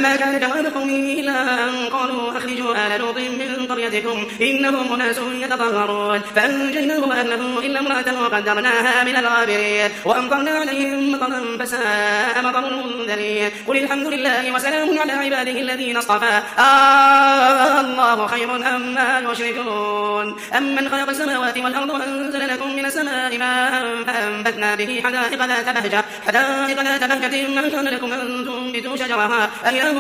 فما كان جواب قومه إلا أن قالوا أخرجوا آل لوط من قريتكم إنهم أناس يتطهرون فأنجيناه وأهله إلا امرأته قدرناها من الغابرين وأمطرنا عليهم مطرا فساء مطر المنذرين قل الحمد لله وسلام على عباده الذين اصطفى الله خير أما يشركون أمن خلق السماوات والأرض وأنزل لكم من السماء ماء فأنبتنا به حدائق ذات بهجة ما كان لكم أن تنبتوا شجرها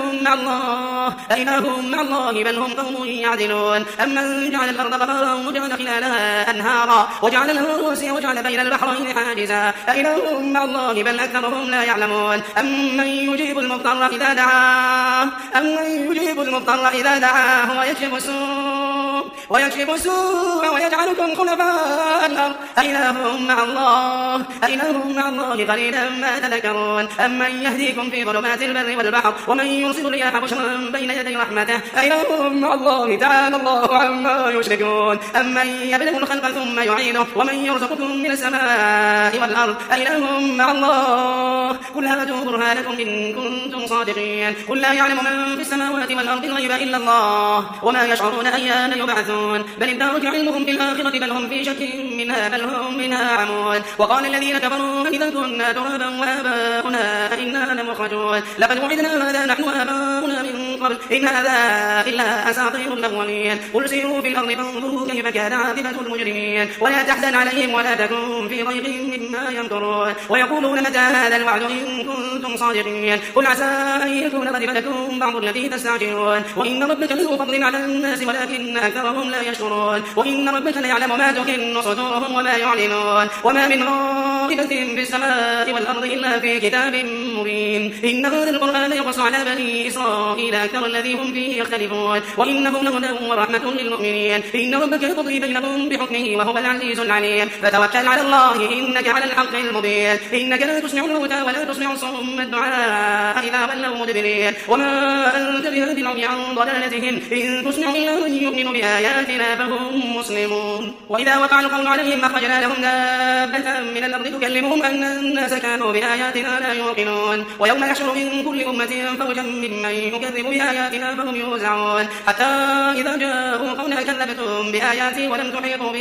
أإله مع الله بل هم قوم يعدلون أمن جعل الأرض قرارا وجعل خلالها أنهارا وجعل لها رواسي وجعل بين البحرين حاجزا أإله مع الله بل أكثرهم لا يعلمون أمن يجيب المضطر إذا دعاه ويكشف السوء ويجعلكم خلفاء الأرض أإله مع الله قليلا ما تذكرون أمن يهديكم في ظلمات البر والبحر ومن يرسل الرياح بشرا بين يدي رحمته أإله مع الله تعالى الله عما يشركون أمن يبدأ الخلق ثم يعيده ومن يرزقكم من السماء والأرض أإله مع الله قل هاتوا برهانكم إن كنتم صادقين قل لا يعلم من في السماوات والأرض الغيب إلا الله وما يشعرون أيان يبعثون بل ادارك علمهم في الآخرة بل هم في شك منها بل هم منها عمون وقال الذين كفروا إذا كنا ترابا وآباؤنا إنا لمخرجون لقد وعدنا هذا نحن وآباؤنا من قبل إن هذا إلا أساطير الأولين قل سيروا في الأرض فانظروا كيف كان عاقبة المجرمين ولا تحزن عليهم ولا تكن في ضيق مما يمكرون ويقولون متى هذا الوعد إن كنتم صادقين قل عسى أن يكون قد لكم بعض الذي تستعجلون وإن ربك لذو فضل على الناس ولكن أكثرهم لا يشكرون وإن ربك ليعلم ما تكن صدورهم وما يعلنون وما من غائبة في السماء والأرض إلا في كتاب مبين إن هذا القرآن يقص على بني إسرائيل أكثر الذي هم فيه يختلفون وإنه لهدى ورحمة للمؤمنين إن ربك يقضي بينهم بحكمه وهو العزيز العليم فتوكل على الله إنك على الحق المبين إنك لا تسمع الموتى ولا تسمع الصم الدعاء إذا ولوا مدبرين وما أنت بهادي العمي عن ضلالتهم إن تسمع إلا من يؤمن بآياتنا فهم مسلمون وإذا وقع القول عليهم أخرجنا لهم دابة من الأرض تكلمهم أن الناس كانوا بآياتنا لا يوقنون ويوم يحشر من كل أمة فوجا ممن يكذب بآياتنا فهم يوزعون حتى إذا جاءوا قولا كذبتم بآياتي ولم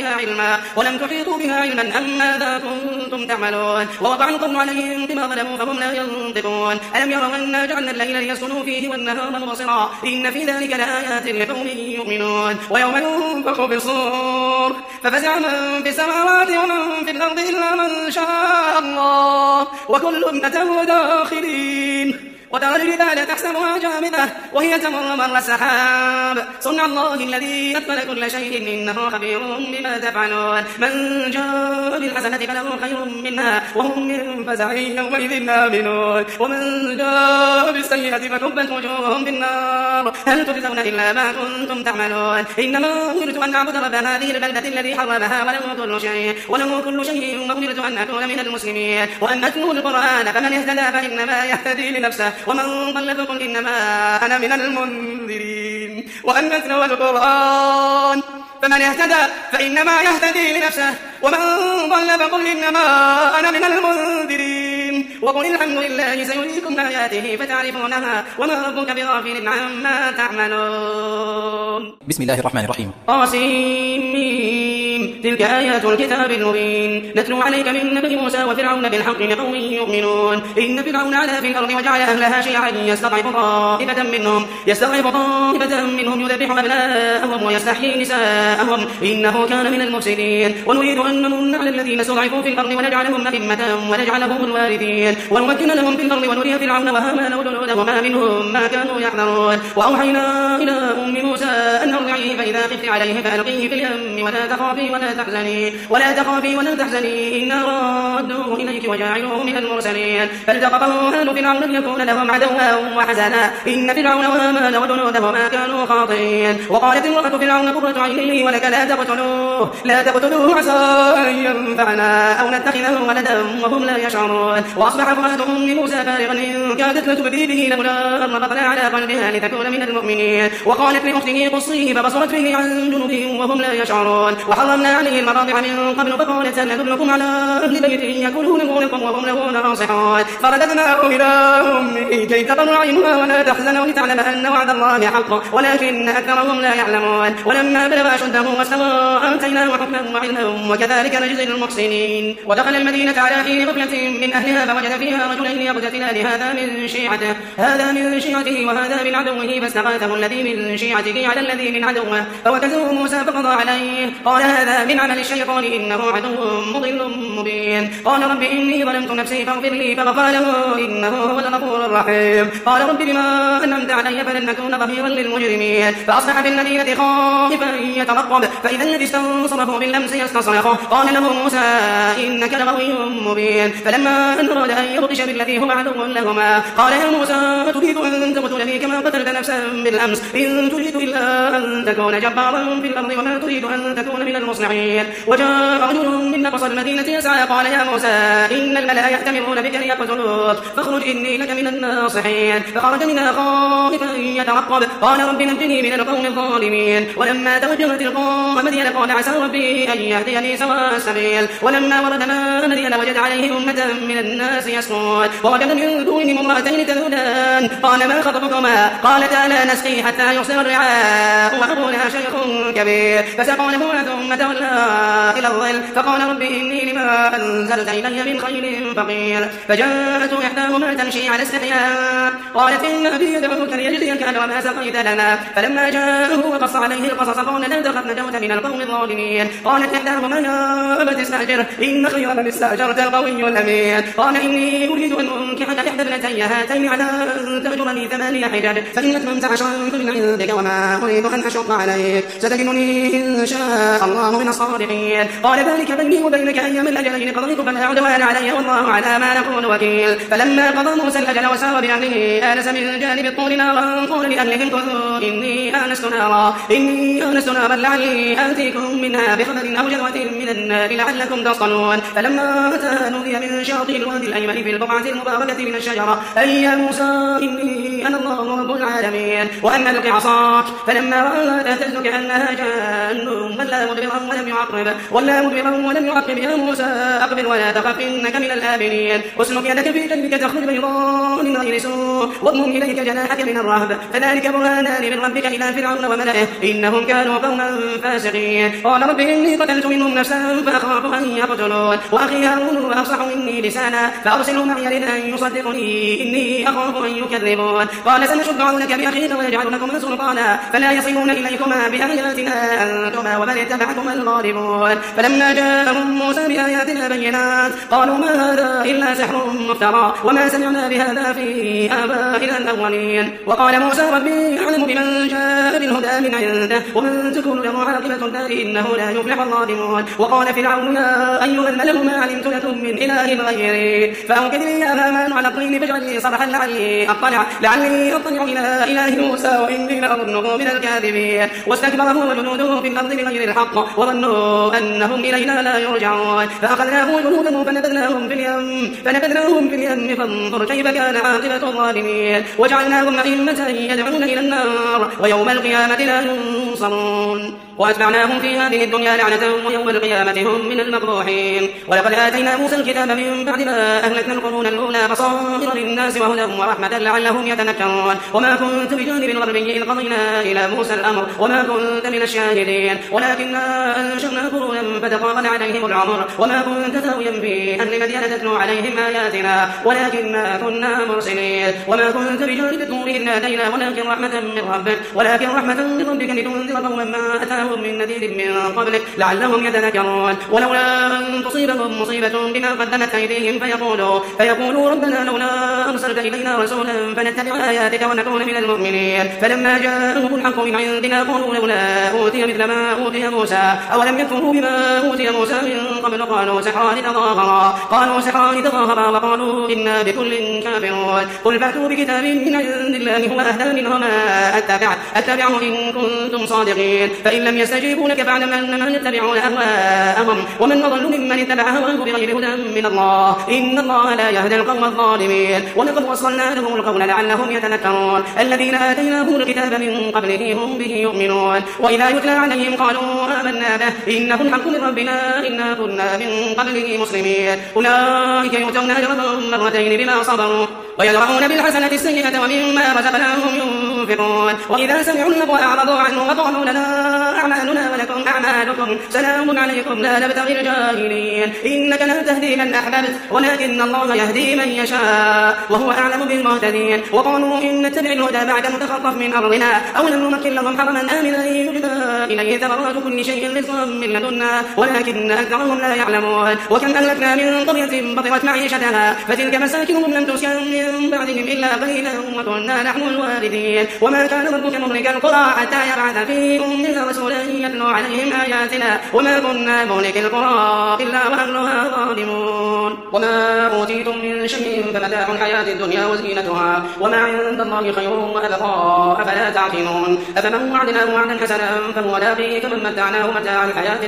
تحيطوا بها علما أم ماذا كنتم تعملون ووقع القول عليهم بما ظلموا فهم لا ينطقون ألم يروا أنا جعلنا الليل ليسكنوا فيه والنهار مبصرا إن في ذلك لآيات لقوم يؤمنون ويوم ينفخ في الصور ففزع من في السماوات ومن في الأرض إلا من شاء الله وكل أتوه داخلين وترى الجبال تحسبها جامدة وهي تمر مر السحاب صنع الله الذي أتقن كل شيء إنه خبير بما تفعلون من جاء بالحسنة فله خير منها وهم من فزع يومئذ آمنون ومن جاء بالسيئة فكبت وجوههم في النار هل تجزون إلا ما كنتم تعملون إنما أمرت أن أعبد رب هذه البلدة الذي حرمها وله كل شيء وأمرت أن أكون من المسلمين وأن أتلو القرآن فمن اهتدى فإنما يهتدي لنفسه ومن ضل فقل إنما أنا من المنذرين وأن أتلو القرآن فمن اهتدى فإنما يهتدي لنفسه ومن ضل فقل إنما أنا من المنذرين وقل الحمد لله سيريكم آياته فتعرفونها وما ربك بغافل عما تعملون. بسم الله الرحمن الرحيم. تلك آيات الكتاب المبين نتلو عليك من نبأ موسى وفرعون بالحق لقوم يؤمنون إن فرعون علا في الأرض وجعل أهلها شيعا يستضعف طائفة منهم يذبح أبناءهم ويستحيي نساءهم إنه كان من المفسدين ونريد أن نمن على الذين استضعفوا في الأرض ونجعلهم أئمة ونجعلهم الوارثين ونمكن لهم في الأرض ونري فرعون وهامان وجنودهما منهم ما كانوا يحذرون وأوحينا إلى أم موسى أن ارضعيه فإذا خفت عليه فألقيه في اليم ولا تخافي ولا تحزني إنا رادوه إليك وجاعلوه من المرسلين فالتقطه آل فرعون ليكون لهم عدوا وحزنا إن فرعون وهامان وجنودهما كانوا خاطئين وقالت امرأة فرعون قرة عين لي ولك لا تقتلوه عسى أن ينفعنا أو نتخذه ولدا وهم لا يشعرون وأصبح فؤاد أم موسى فارغا إن كادت لتبدي به لولا أن ربطنا على قلبها لتكون من المؤمنين وقالت لأخته قصيه فبصرت به عن جنوبهم وهم لا يشعرون وحرمنا عليه المراضع من قبل فقالت هل أدلكم على أهل بيت يأكلونه لكم وهم له ناصحون فرددناه إلى أمه كي تقر عينها ولا تحزن ولتعلم أن وعد الله حق ولكن أكثرهم لا يعلمون ولما بلغ أشده واستوى آتيناه حكما وعلما وكذلك نجزي المحسنين ودخل المدينة على حين غفلة من أهلها فوجد فيها رجلين يقتتلان هذا من شيعته وهذا من عدوه فاستغاثه الذي من شيعته على الذي من عدوه فوكزه موسى فقضى عليه قال هذا من عمل الشيطان إنه عدو مضل مبين قال رب إني ظلمت نفسي فاغفر لي فغفر له إنه هو الغفور الرحيم قال رب بما أنعمت علي فلن نكون ظهيرا للمجرمين فأصبح في المدينة خائفا يترقب فإذا الذي استنصره بالأمس يستصرخه قال له موسى إنك لغوي مبين فلما أن أراد أن يبطش بالذي هو عدو لهما قال يا موسى تريد أن تقتلني كما قتلت نفسا بالأمس إن تريد إلا أن تكون جبارا في الأرض وما تريد أن تكون من المصلحين وجاء رجل من أقصى المدينة يسعى قال يا موسى إن الملأ يأتمرون بك ليقتلوك فاخرج إني لك من الناصحين فخرج منها خائفا يترقب قال رب نجني من القوم الظالمين ولما توجه تلقاء مدين قال عسى ربي أن يهديني سواء السبيل ولما ورد ماء مدين وجد عليه أمة من الناس يسقون ووجد من دونهم امرأتين تذودان قال ما خطبكما قالتا لا نسقي حتى يصدر الرعاء وأبونا شيخ كبير فسقوا لهما ثم تولى إلى الظل فقال رب إني لما أنزلت إلي من خير فقير فجاءت إحداهما تمشي على استحياء قالت إن أبي يدعوك ليجزيك أجر ما سقيت لنا فلما جاءه وقص عليه القصص قال لا تخف نجوت من القوم الظالمين قالت إحداهما يا أبت استأجر إن خير من استأجرت القوي الأمين قال إني أريد أن أنكحك إحدى ابنتي هاتين على أن تأجرني 8 حجج فإن أتممت 10 فمن عندك وما أريد أن أشق عليك ستجدني إن شاء الله من الصالحين قال ذلك بيني وبينك أيام الأجلين قضيت فلا عدوان علي والله على ما نقول وكيل فلما قضى موسى الأجل وسار بأهله آنس من جانب الطور نارا قال لأهلهم كثوا إني آنست نارا لعلي آتيكم منها بخبر أو جذوة من النار لعلكم تصطلون فلما أتاها نودي من شاطئ الوادي الأيمن في البقعة المباركة من الشجرة أي يا موسى إني أنا الله رب العالمين وأن ألق عصاك فلما رأى تهتز كأنها جان ولا مدبرا ولم يعقب يا موسى أقبل ولا تخف إنك من الآمنين واسلك يدك في جنبك تخرج بيضاء من غير سوء واضمم إليك جناحك من الرهب فذلك برهانان من ربك إلى فرعون وملئه إنهم كانوا قوما فاسقين قال رب إني قتلت منهم نفسا فأخاف أن يقتلون وأخي هارون أفصح مني لسانا فأرسله معي لأن يصدقني إني أخاف أن يكذبون قال سنشد عونك بأخيك ويجعل لكما سلطانا فلا يصلون إليكما بآياتنا أنتما ومن اتبعكما الغالبون فلما جاءهم موسى بآياتنا بينات قالوا ما هذا إلا سحر مفترى وما سمعنا بهذا في آبائنا الأولين وقال موسى ربي أعلم بمن جاء بالهدى من عنده ومن تكون له عاقبة الدار إنه لا يفلح الظالمون وقال فرعون يا أيها الملأ ما علمت لكم من إله غيري فأوكد لي يا هامان على الطين فاجعل لي صرحا لعلي أطلع إلى إله موسى وإني لأظنه من الكاذبين واستكبر هو وجنوده في الأرض بغير الحق وظنوا أنهم إلينا لا يرجعون فأخذناه وجنوده فنبذناهم في اليم فانظر كيف كان عاقبة الظالمين وجعلناهم أئمة يدعون إلى النار ويوم القيامة لا ينصرون وأتبعناهم في هذه الدنيا لعنة ويوم القيامة هم من المقبوحين ولقد آتينا موسى الكتاب من بعد ما أهلكنا القرون الأولى بصائر للناس وهدى ورحمة لعلهم يتذكرون وما كنت بجانب الغربي إذ قضينا إلى موسى الأمر وما كنت من الشاهدين ولكننا أنشأنا قرونا فتطاول عليهم العمر وما كنت ثاويا في أهل مدين تتلو عليهم آياتنا ولكننا كنا مرسلين وما كنت بجانب الطور إذ نادينا ولكن رحمة من ربك لتنذر قوما ما أتاهم من نذير من قبلك لعلهم يتذكرون ولولا أن تصيبهم مصيبة بما قدمت أيديهم فيقولوا ربنا لولا أرسلت إلينا رسولا فنتبع آياتك ونكون من المؤمنين فلما جاءهم الحق من عندنا قالوا لولا أوتي مثل ما أوتي موسى أولم يكفروا بما أوتي موسى من قبل قالوا سحران تظاهرا وقالوا إنا بكل كافرون قل فأتوا بكتاب من عند الله هو أهدى منهما أتبعه إن كنتم صادقين فإن لم يستجيبوا لك فاعلم أنما يتبعون أهواءهم ومن أضل ممن اتبع هواه بغير هدى من الله إن الله لا يهدي القوم الظالمين ولقد وصلنا لهم القول لعلهم يتذكرون الذين آتيناهم الكتاب من قبله هم به يؤمنون وإذا يتلى عليهم قالوا آمنا به إنه الحق من ربنا إنا كنا من قبله مسلمين أولئك يؤتون أجرهم مرتين بما صبروا ويدرؤون بالحسنة السيئة ومما رزقناهم ينفقون وإذا سمعوا اللغو أعرضوا عنه وقالوا لنا أعمالنا ولكم أعمالكم سلام عليكم لا نبتغي الجاهلين إنك لا تهدي من أحببت ولكن الله يهدي من يشاء وهو أعلم بالمهتدين وقالوا إن نتبع الهدى بعد نتخطف من أرضنا أولم نمكن لهم حرما آمنا يجبى إليه ثمرات كل شيء رزقا من لدنا ولكن أكثرهم لا يعلمون وكم أهلكنا من قرية بطرت معيشتها فتلك مساكنهم لم تسكن من بعدهم إلا قليلا وكنا نحن الوارثين وما كان ربك مهلك القرى حتى يبعث في أمها رسولا يتلو عليهم آياتنا وما كنا مهلك القرى إلا وأهلها ظالمون وما أوتيتم من شيء فمتاع الحياة الدنيا وزينتها وما عند الله خير وأبقى أفلا تعقلون أفمن وعدناه وعدا حسنا فهو لاقيه كمن متعناه متاع الحياة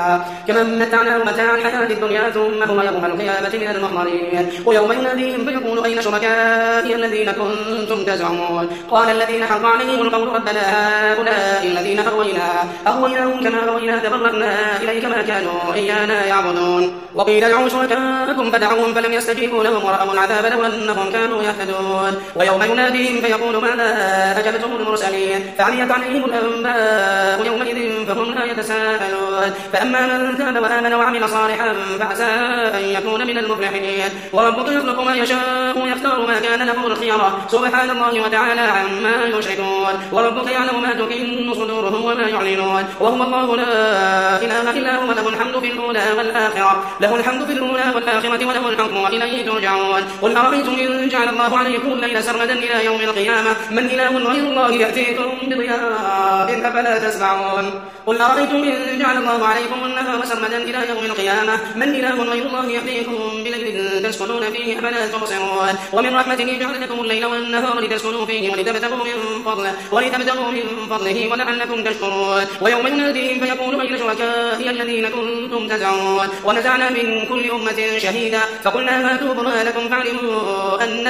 الدنيا ثم هو يوم القيامة من المحضرين ويوم يناديهم فيقول أين شركائي الذين كنتم تزعمون قال الذين حق عليهم القول ربنا هؤلاء الذين أغويناهم كما أغوينا تبرأنا إليك ما كانوا إيانا يعبدون وقيل ادعوا شركاءكم فدعوهم فلم يستجيبوا لهم ورأوا العذاب لو أنهم كانوا يهتدون ويوم يناديهم فيقول ماذا أجبتم المرسلين فعميت عليهم الأنباء يومئذ فهم لا يتساءلون فأما من تاب وآمن وعمل صالحا فعسى أن يكون من المفلحين وربك يخلق ما يشاء ويختار ما كان له الخيرة سبحان الله وتعالى عما يشركون وربك يعلم ما تكن صدورهم وما يعلنون وهو الله لا إله إلا هو له الحمد في الأولى والآخرة وله الحكم وإليه ترجعون قل أرأيتم إن جعل الله عليكم الليل سرمدا إلى يوم القيامة من إله غير الله يأتيكم بضياء أفلا تسمعون قل أرأيتم إن جعل الله عليكم النهار سرمدا إلى يوم القيامة من إله غير الله يأتيكم بليل تسكنون فيه أفلا تبصرون ومن رحمته جعل لكم الليل والنهار لتسكنوا فيه ولتبتغوا من فضله ولعلكم تشكرون ويوم يناديهم فيقول أين شركائي الذين كنتم تزعمون ونزعنا من كل أمة شهيدا فقلنا هاتوا برهانكم فاعلموا أن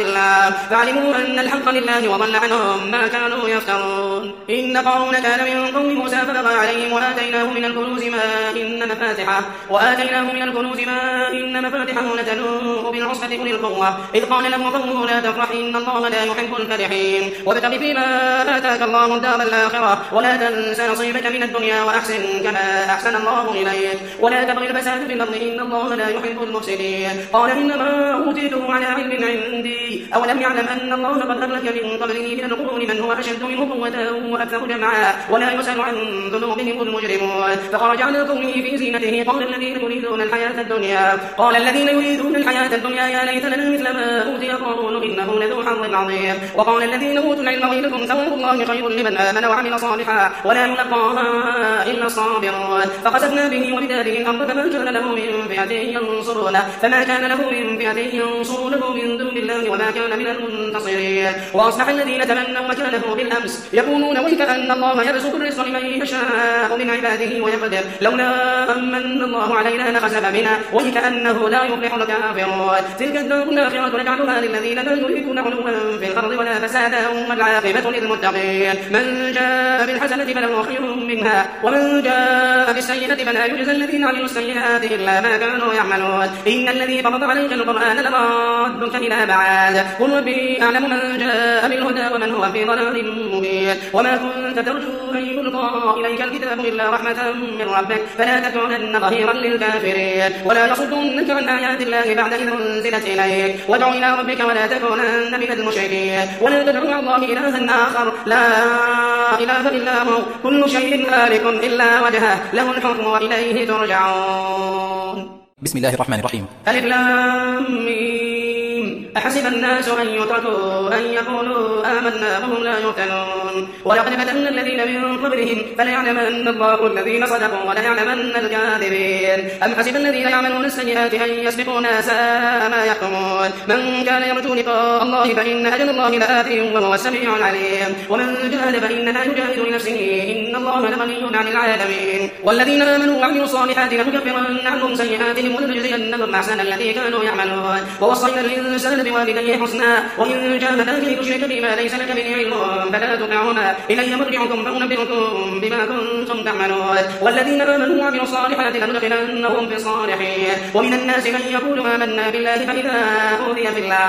الحق لله وضل عنهم ما كانوا يفترون إن قارون كان من قوم موسى فبغى عليهم وآتيناه من الكنوز ما إن مفاتحه لتنوء بالعصبة أولي القوة إذ قال له قومه لا تفرح إن الله لا يحب الفرحين وابتغ فيما آتاك الله الدار الآخرة ولا تنس نصيبك من الدنيا وأحسن كما أحسن الله إليك ولا تبغي الفساد في الأرض إن الله لا يحب المفسدين قال إنما أوتيته على علم عندي أولم يعلم أن الله قد أهلك من قبله من القرون من هو أشد منه قوة وأكثر جمعا ولا يسأل عن ذنوبهم المجرمون فخرج على قومه في زينته قال الذين يريدون الحياة الدنيا يا ليت لنا مثل ما أوتي قارون إنه لذو حظ عظيم وقال الذين أوتوا العلم ويلكم ثواب الله خير لمن آمن وعمل صالحا ولا يلقاها إلا الصابرون فخسفنا به وبداره الأرض فما كان له من فئة ينصرونه من دون الله وما كان من المنتصرين وأصبح الذين تمنوا مكانه بالأمس يقولون ويك أن الله يبسط الرزق لمن يشاء من عباده ويقدر لولا أمن الله علينا لخسف بنا ويك أنه لا يفلح الكافرون تلك الدار الآخرة نجعلها للذين لا يريدون علوا في الأرض ولا فسادا والعاقبة للمتقين من جاء بالحسنة فله خير منها ومن جاء بالسيئة فلا يجزى الذين عملوا السيئات إلا ما كانوا يعملون إن الذي فرض عليك القرآن لرادك إلى معاد قل ربي أعلم من جاء بالهدى ومن هو في ضلال مبين وما كنت ترجو أن يلقى إليك الكتاب إلا رحمة من ربك فلا تكونن ظهيرا للكافرين ولا يصدنك عن آيات الله بعد إذ أنزلت إليك وادع إلى ربك ولا تكونن من المشركين ولا تدع مع الله إلها آخر لا إله إلا هو كل شيء هالك إلا وجهه له الحكم وإليه ترجعون بسم الله الرحمن الرحيم ألف لام ميم أحسب الناس أن يتركوا أن يقولوا آمنا وهم لا يفتنون ولقد فتنا الذين من قبلهم فليعلمن الله الذين صدقوا وليعلمن الكاذبين أم حسب الذين يعملون السيئات أن يسبقونا ساء ما يحكمون من كان يرجو لقاء الله فإن أجل الله لآت وهو السميع العليم ومن جاهد فإنما يجاهد لنفسه إن الله لغني عن العالمين والذين آمنوا وعملوا الصالحات لنكفرن عنهم سيئاتهم ولنجزينهم أحسن الذي كانوا يعملون ووصينا الإنسان بوالديه حسنا وإن جاهداك لتشرك بما ليس لك به علم فلا تطعهما إلي مرجعكم فأنبئكم بما كنتم تعملون والذين آمنوا وعملوا الصالحات لندخلنهم في الصالحين ومن الناس من يقول آمنا بالله فإذا أوذي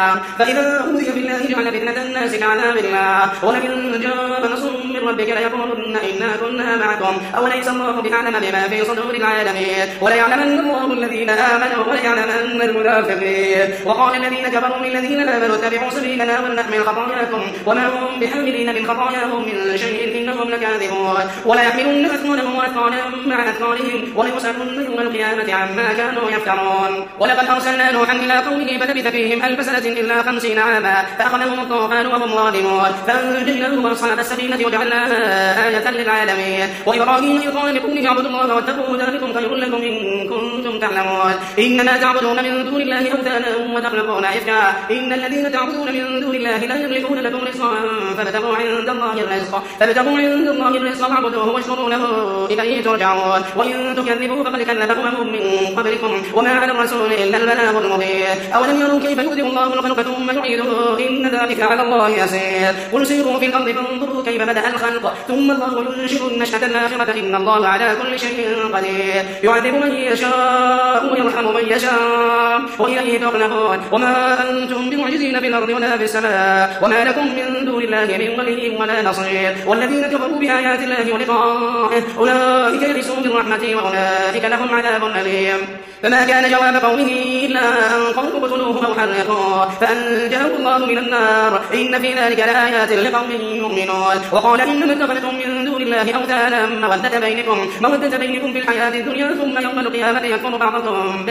في الله جعل فتنة الناس كعذاب الله ولئن جاء نصر من ربك ليقولن إنا كنا معكم أوليس الله بأعلم بما في صدور العالمين وليعلمن الله الذين آمنوا وليعلمن المنافقين وقال الذين كفروا للذين آمنوا اتبعوا سبيلنا ولنحمل خطاياكم وما هم بحاملين من خطاياهم من شيء إنهم لكاذبون ولا يحملن أثقالهم وأثقالا مع أثقالهم وليسألن يوم القيامة عما كانوا يفترون ولقد أرسلنا نوحا إلى قومه فلبث فيهم 1000 سنة إلا 50 عاما فأخذهم الطوفان وهم ظالمون فأنجيناه وأصحاب السفينة وجعلناها آية للعالمين وإبراهيم إذ قال لقومه اعبدوا الله واتقوا ذلكم خير لكم إن كنتم تعلمون إنما تعبدون من دون الله أوثانا وتخلقون إفكا إن الذين تعبدون من دون الله لا يملكون لكم رزقا فابتغوا عند الله الرزق واعبدوه واشكروا له إليه ترجعون وإن تكذبوا فقد كذب أمم من قبلكم وما على الرسول إلا البلاغ المبين أولم يروا كيف يبدئ الله الخلق ثم يعيده إن ذلك على الله يسير قل سيروا في الأرض فانظروا كيف بدأ الخلق ثم الله ينشئ النشأة الآخرة إن الله على كل شيء قدير يعذب من يشاء ويرحم من يشاء وإليه ترجعون وما أنتم بمعجزين في الأرض ولا في السماء وما لكم من دون الله من ولي ولا نصير والذين كفروا بآيات الله ولقائه أولئك يئسوا من رحمتي وأولئك لهم عذاب أليم فما كان جواب قومه إلا أن قالوا اقتلوه أو حرقوه فأنجاه الله من النار إن في ذلك لآيات لقوم يؤمنون وقال إنما اتخذتم من دون الله أوثانا مودة بينكم في الحياة الدنيا ثم يوم القيامة يكفر بعضكم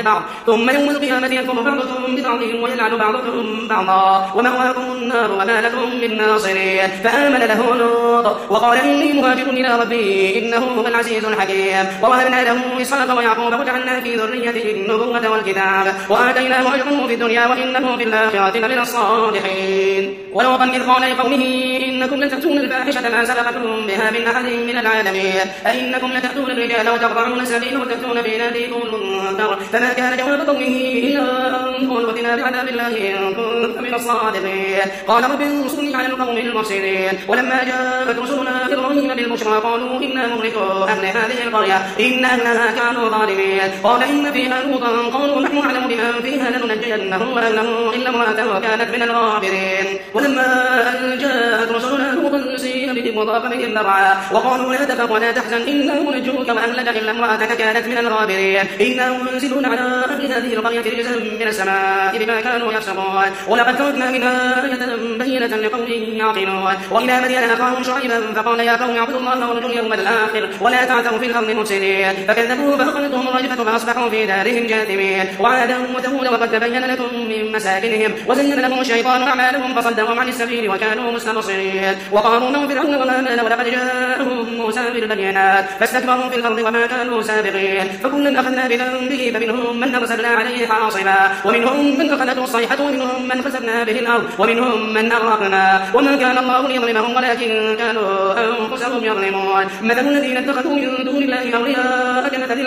ببعض ويلعن بعضكم بعضا ومأواكم النار وما لكم من ناصرين فآمن له لوط وقال إني مهاجر إلى ربي إنه هو العزيز الحكيم ووهبنا له إسحاق ويعقوب وجعلنا في ذريته النبوة والكتاب وآتيناه أجره في الدنيا وإنه في الآخرة لمن الصالحين ولوطا إذ قال لقومه إنكم لتأتون الفاحشة ما سبقكم بها من أحد من العالمين أئنكم لتأتون الرجال وتقطعون السبيل وتأتون في ناديكم المنكر فما كان جواب قومه إلا أن قالوا ائتنا بعذاب الله إن كنت من الصادقين قال رب انصرني على القوم المفسدين ولما جاءت رسلنا إبراهيم بالبشرى قالوا إنا مهلكو أهل هذه القرية إن أهلها كانوا ظالمين قال إن فيها لوطا قالوا نحن أعلم بمن فيها لننجينه وأهله إلا امرأته كانت من الغابرين ولما أن جاءت رسلنا لوطا سيء بهم وضاق بهم ذرعا وقالوا لا تخف ولا تحزن إنا منجوك وأهلك إلا امرأتك كانت من الغابرين إنا منزلون على أهل هذه القرية رجزا من السماء بما كانوا يفسقون ولقد تركنا منها آية بينة لقوم يعقلون وإلى مدين أخاهم شعيبا فقال يا قوم اعبدوا الله وارجوا اليوم الآخر ولا تعثوا في الأرض مفسدين فكذبوه فأخذتهم الرجفة فأصبحوا في دارهم جاثمين وعادا وثمود وقد تبين لكم من مساكنهم وزين لهم الشيطان أعمالهم فصدهم عن السبيل وكانوا مستبصرين وقارون وفرعون وهامان ولقد جاءهم موسى بالبينات فاستكبروا في الأرض وما كانوا سابقين فكلا أخذنا بذنبه فمنهم من أرسلنا عليه حاصبا ومنهم من أخذته الصيحة ومنهم من خسفنا به الأرض ومنهم من أغرقنا وما كان الله ليظلمهم ولكن كانوا أنفسهم يظلمون مثل الذين اتخذوا من دون الله أولياء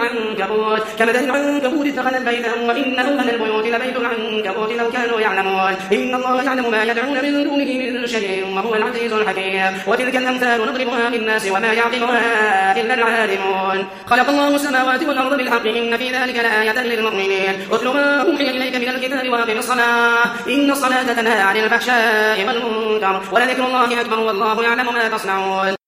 كمثل العنكبوت اتخذت بيتا وإن أوهن البيوت لبيت العنكبوت لو كانوا يعلمون إن الله يعلم ما يدعون من دونه من شيء وهو العزيز الحكيم وتلك الأمثال نضربها للناس وما يعقلها إلا العالمون خلق الله السماوات والأرض بالحق إن في ذلك لآية للمؤمنين اتل ما أوحي إليك من الكتاب وأقم الصلاة إن الصلاة تنهى عن الفحشاء والمنكر ولذكر الله أكبر والله يعلم ما تصنعون